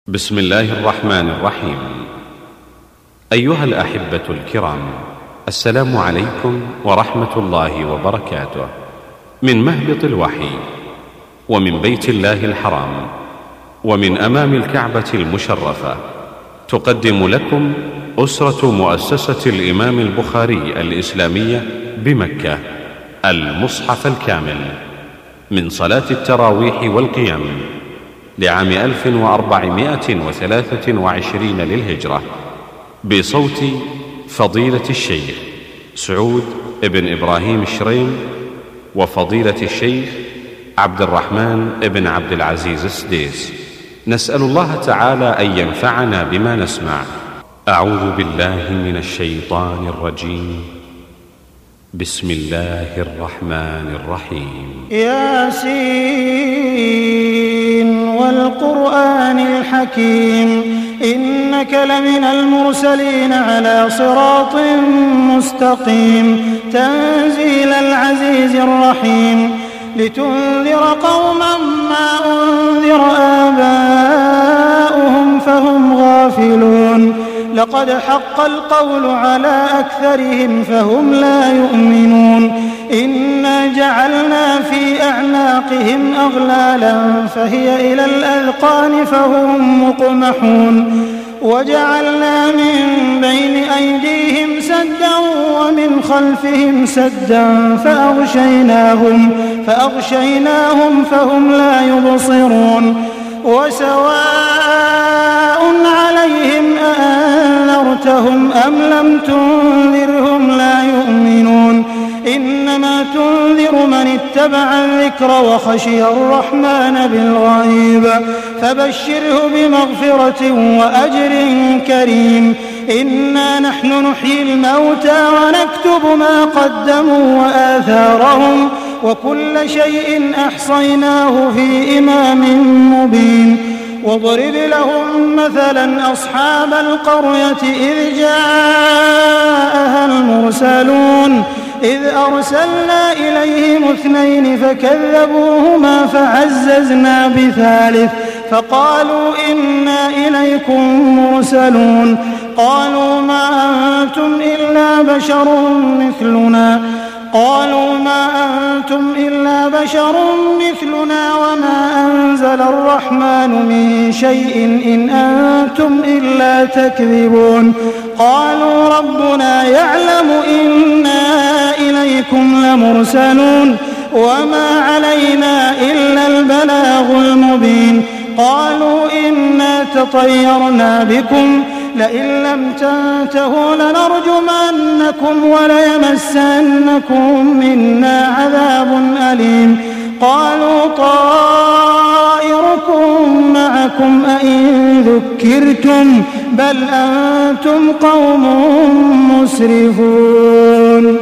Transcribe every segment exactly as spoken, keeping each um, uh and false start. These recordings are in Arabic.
بسم الله الرحمن الرحيم. أيها الأحبة الكرام، السلام عليكم ورحمة الله وبركاته، من مهبط الوحي ومن بيت الله الحرام ومن أمام الكعبة المشرفة، تقدم لكم أسرة مؤسسة الإمام البخاري الإسلامية بمكة المصحف الكامل من صلاة التراويح والقيام لعام ألف وأربعمائة وثلاثة وعشرين للهجرة، بصوت فضيلة الشيخ سعود بن إبراهيم الشريم وفضيلة الشيخ عبد الرحمن بن عبد العزيز السديس. نسأل الله تعالى أن ينفعنا بما نسمع. أعوذ بالله من الشيطان الرجيم. بسم الله الرحمن الرحيم. ياسين والقرآن الحكيم، إنك لمن المرسلين على صراط مستقيم، تنزيل العزيز الرحيم، لتنذر قوما ما أنذر آباؤهم فهم غافلون، لقد حق القول على أكثرهم فهم لا يؤمنون، إنا جعلنا في أعناقهم أغلالا فهي إلى الأذقان فهم مقمحون، وجعلنا من بين أيديهم سدا ومن خلفهم سدا فأغشيناهم, فأغشيناهم فهم لا يبصرون، وسواء عليهم أأنذرتهم أم لم تنذرهم لا يؤمنون، إنما تنذر من اتبع الذكر وخشي الرحمن بالغيب، فبشره بمغفرة وأجر كريم. إنا نحن نحيي الموتى ونكتب ما قدموا وآثارهم، وكل شيء أحصيناه في إمام مبين. واضرب لهم مثلا أصحاب القرية إذ جاءها المرسلون، إذ أرسلنا إليهم اثنين فكذبوهما فعززنا بثالث فقالوا إنا إليكم مرسلون، قالوا ما أنتم إلا بشر مثلنا قالوا ما أنتم إلا بشر مثلنا وما أنزل الرحمن من شيء إن أنتم إلا تكذبون، قالوا ربنا يعلم إنا إليكم لمرسلون وما علينا إلا البلاغ المبين، قالوا إنا تطيرنا بكم لئن لم تنتهوا لنرجمنكم وليمسنكم منا عذاب أليم، قالوا طائركم معكم أئن ذكرتم بل أنتم قوم مسرفون.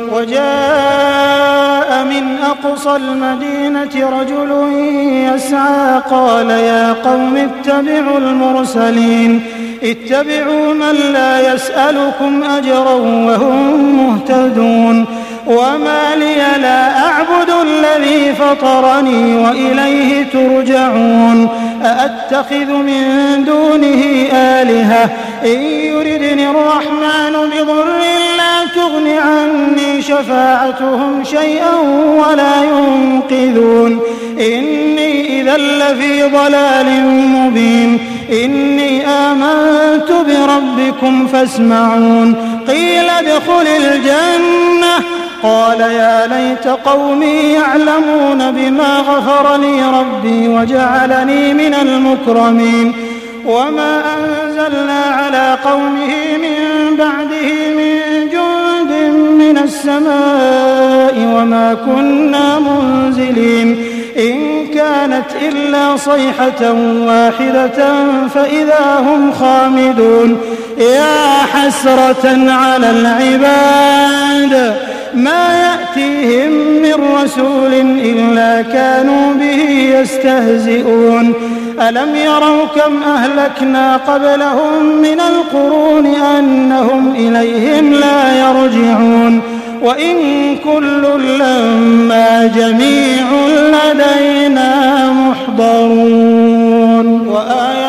وجاء من أقصى المدينة رجل يسعى قال يا قوم اتبعوا المرسلين، اتبعوا من لا يسألكم أجرا وهم مهتدون، وما لي لا أعبد الذي فطرني وإليه ترجعون، أأتخذ من دونه آلهة إن يردني الرحمن بضر لا تغن عني شفاعتهم شيئا ولا ينقذون، إني إذا لفي ضلال مبين، إني آمنت بربكم فاسمعون، قيل ادخل الجنة، قال يا ليت قومي يعلمون بما غفر لي ربي وجعلني من المكرمين، وما أنزلنا على قومه من بعده من جند من السماء وما كنا منزلين، إن كانت إلا صيحة واحدة فإذا هم خامدون، يا حسرة على العباد ما يأتيهم من رسول إلا كانوا به يستهزئون، ألم يروا كم أهلكنا قبلهم من القرون أنهم إليهم لا يرجعون، وإن كل لما جميع لدينا محضرون. وآية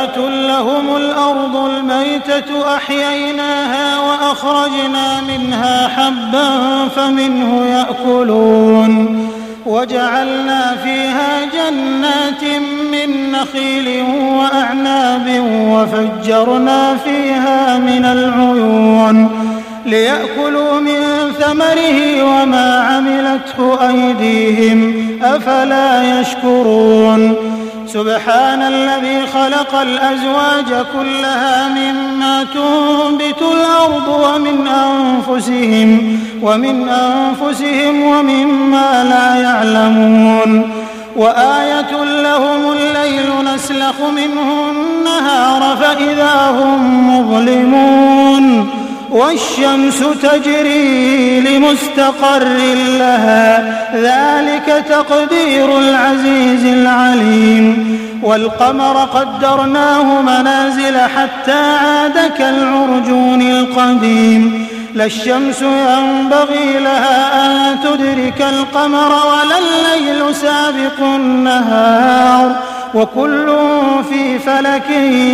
لهم الأرض الميتة أحييناها وأخرجنا منها حبا فمنه يأكلون وجعلنا فيها جنات من نخيل وأعناب وفجرنا فيها من العيون ليأكلوا من ثمره وما عملته أيديهم أفلا يشكرون سبحان الذي خلق الأزواج كلها مما تنبت الأرض ومن أنفسهم ومن أنفسهم ومما لا يعلمون وآية لهم الليل نسلخ منه النهار فإذا هم مظلمون والشمس تجري لمستقر لها ذلك تقدير العزيز العليم والقمر قدرناه منازل حتى عاد كالعرجون القديم لا الشمس ينبغي لها أن تدرك القمر ولا الليل سابق النهار وكل في فلك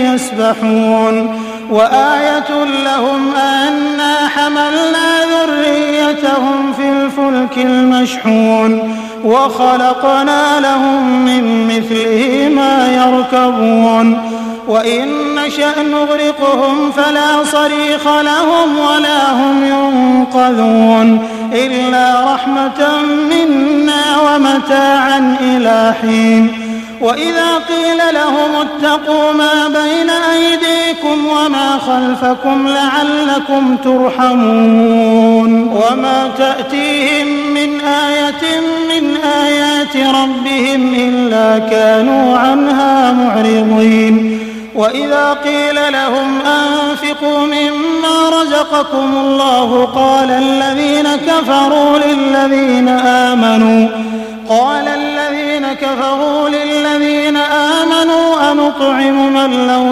يسبحون وآية لهم أنا حملنا ذريتهم في الفلك المشحون وخلقنا لهم من مثله ما يركبون وإن نشأ نغرقهم فلا صريخ لهم ولا هم ينقذون إلا رحمة منا ومتاعا إلى حين وإذا قيل لهم اتقوا ما بين أيديكم وما خلفكم لعلكم ترحمون وما تأتيهم من آية من آيات ربهم إلا كانوا عنها معرضين وإذا قيل لهم أنفقوا مما رزقكم الله قال الذين كفروا للذين آمنوا قال الذين كفروا للذين آمنوا أنطعم من لو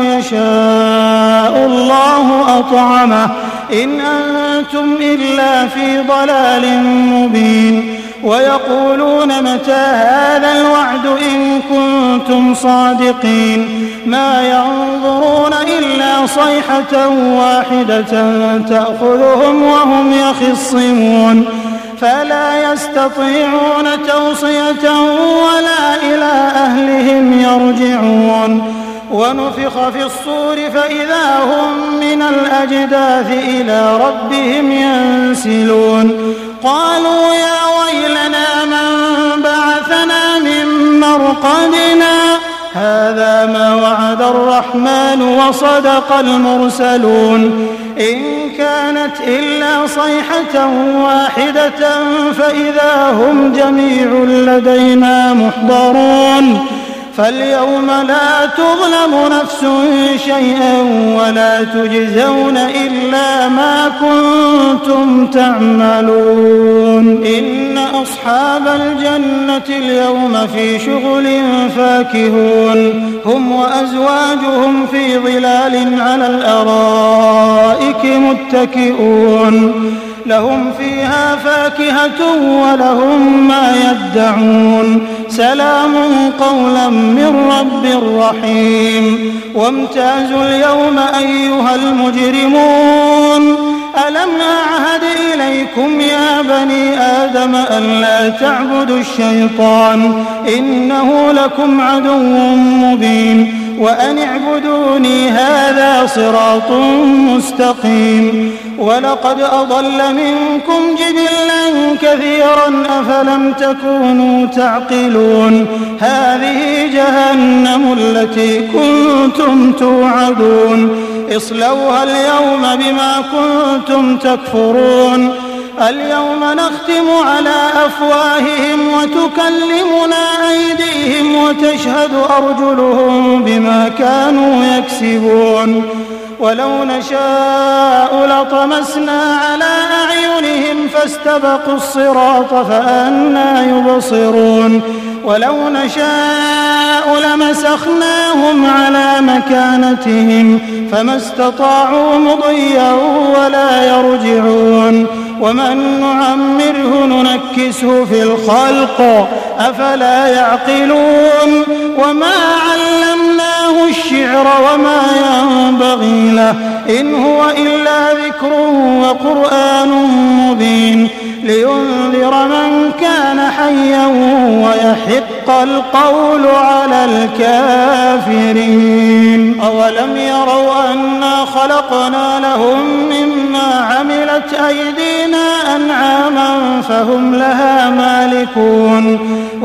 يشاء الله أطعمه إن أنتم إلا في ضلال مبين ويقولون متى هذا الوعد إن كنتم صادقين ما ينظرون إلا صيحة واحدة تأخذهم وهم يخصمون فلا يستطيعون توصية ولا إلى أهلهم يرجعون ونفخ في الصور فإذا هم من الأجداث إلى ربهم ينسلون قالوا يا ويلنا من بعثنا من مرقدنا هذا ما وعد الرحمن وصدق المرسلون إن كانت إلا صيحة واحدة فإذا هم جميع لدينا محضرون فاليوم لا تظلم نفس شيئا ولا تجزون إلا ما كنتم تعملون إن أصحاب الجنة اليوم في شغل فاكهون هم وأزواجهم في ظلال على الأرائك متكئون لهم فيها فاكهة ولهم ما يدعون سلام قولا من رب رحيم وامتازوا اليوم أيها المجرمون ألم أعهد إليكم يا بني آدم ألا تعبدوا الشيطان إنه لكم عدو مبين وأن اعبدوني هذا صراط مستقيم ولقد أضل منكم جبلا كثيرا أفلم تكونوا تعقلون هذه جهنم التي كنتم توعدون اصلوها اليوم بما كنتم تكفرون اليوم نختم على أفواههم وتكلمنا أيديهم وتشهد أرجلهم بما كانوا يكسبون ولو نشاء لطمسنا على أعينهم فاستبقوا الصراط فأنى يبصرون ولو نشاء لمسخناهم على مكانتهم فما استطاعوا مضيا ولا يرجعون ومن نعمره ننكسه في الخلق أفلا يعقلون وما علمناه علمه الشعر وما ينبغي له إن هو إلا ذكر وقرآن مبين لينذر من كان حيا ويحق القول على الكافرين. أولم يروا أنا خلقنا لهم مما عملت أيدينا أنعاما فهم لها مالكون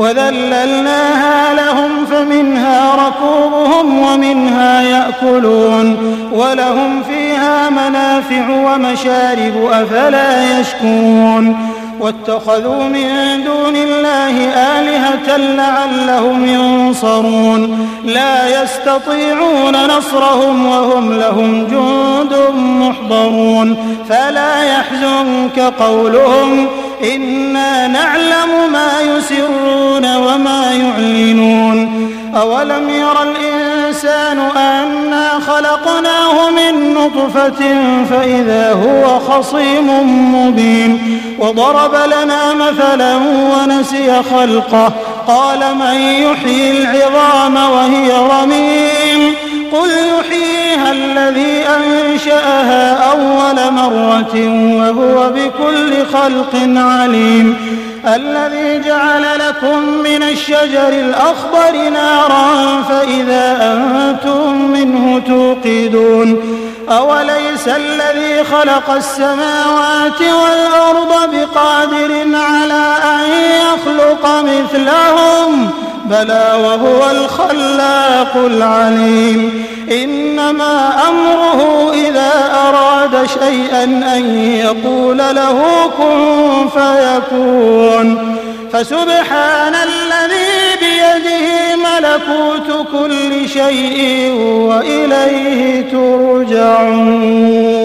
وذللناها لهم فمنها ركوبهم ومنها يأكلون ولهم فيها منافع ومشارب أفلا يشكرون واتخذوا من دون الله آلهة لعلهم ينصرون لا يستطيعون نصرهم وهم لهم جند محضرون فلا يحزنك قولهم إنا نعلم ما يسرون وما يعلنون. أولم ير الإنسان أنا خلقناه من نطفة فإذا هو خصيم مبين وضرب لنا مثلا ونسي خلقه قال من يحيي العظام وهي رميم قل يحييها الذي أنشأها أول مرة وهو بكل خلق عليم الذي جعل لكم من الشجر الأخضر نارا فإذا أنتم منه توقدون أوليس الذي خلق السماوات والأرض بقادر على أن يخلق مثلهم بلى وهو الخلاق العليم إنما أمره إذا أراد شيئا أن يقول له كن فيكون فسبحان الذي بيده ملكوت كل شيء وإليه ترجعون.